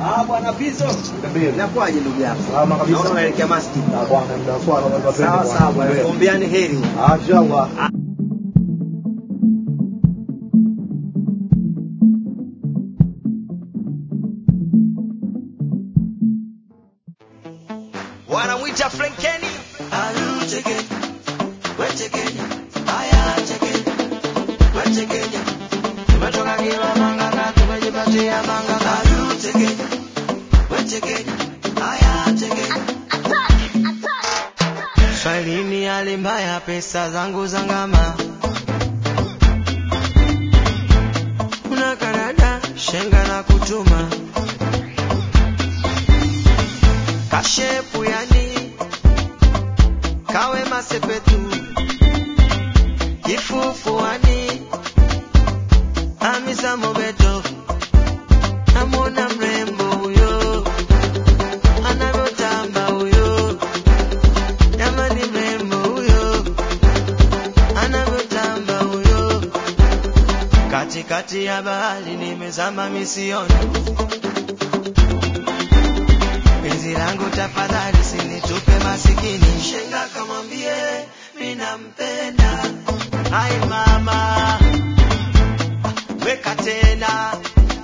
Bwana Bizo. Inakuaje ndugu yako? Salama kabisa. Naona unaelekea masjid. Bwana ndio swala kwa sababu. Sawa, tuombeane heri. Inshallah. Wanamuita Frankeni. Tumetoka kila manga na tumejipatia manga. Swahilini hali mbaya, pesa zangu zangama. Kuna Canada, shenga na kutuma. Kashepu yani, kawe masepetu. Kifufuani, amisa mobeto. Namona mrembo huyo, anavyotamba huyo. Jamani mrembo huyo, anavyotamba huyo. Katikati ya bahari nimezama misioni. Penzi langu tafadhali sinitupe masikini. Shenga kamwambie mimi nampenda. Hai mama, weka tena.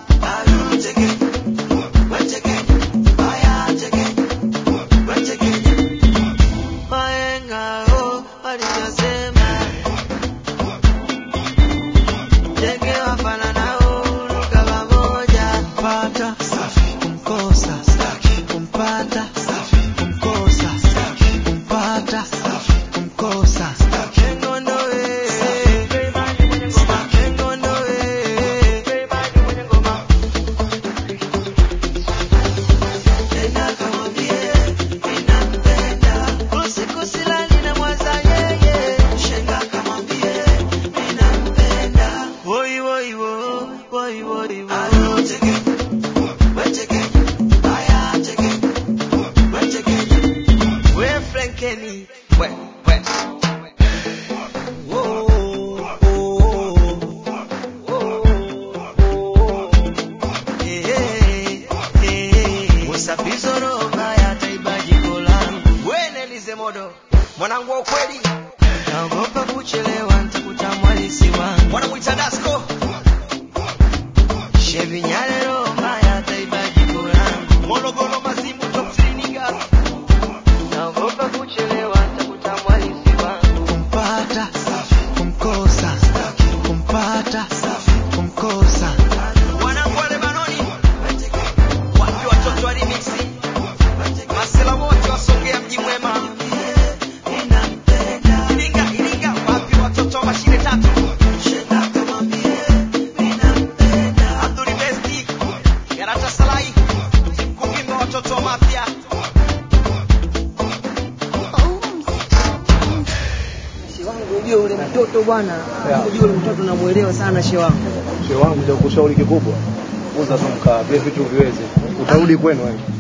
Mwanangu wa ukweli, naogopa kuchelewa, nitakuta mwalisi wangu. Wanamuita Dasko. Shevi nyalero mbaya taibaji korangu. Morogoro mazimu top triniga. Naogopa kuchelewa, nitakuta mwalisi wangu. Kumpata, kumkosa, kumpata, kumkosa. Wanangu wa Lebanoni, wapi watoto wa remixi. Masela wote wasongea mji mwema. Ule mtoto bwana, yule mtoto namuelewa sana shehe wangu. Shehe wangu, cha kushauri kikubwa, uza tumka vile vitu viweze. Utarudi kwenu wewe.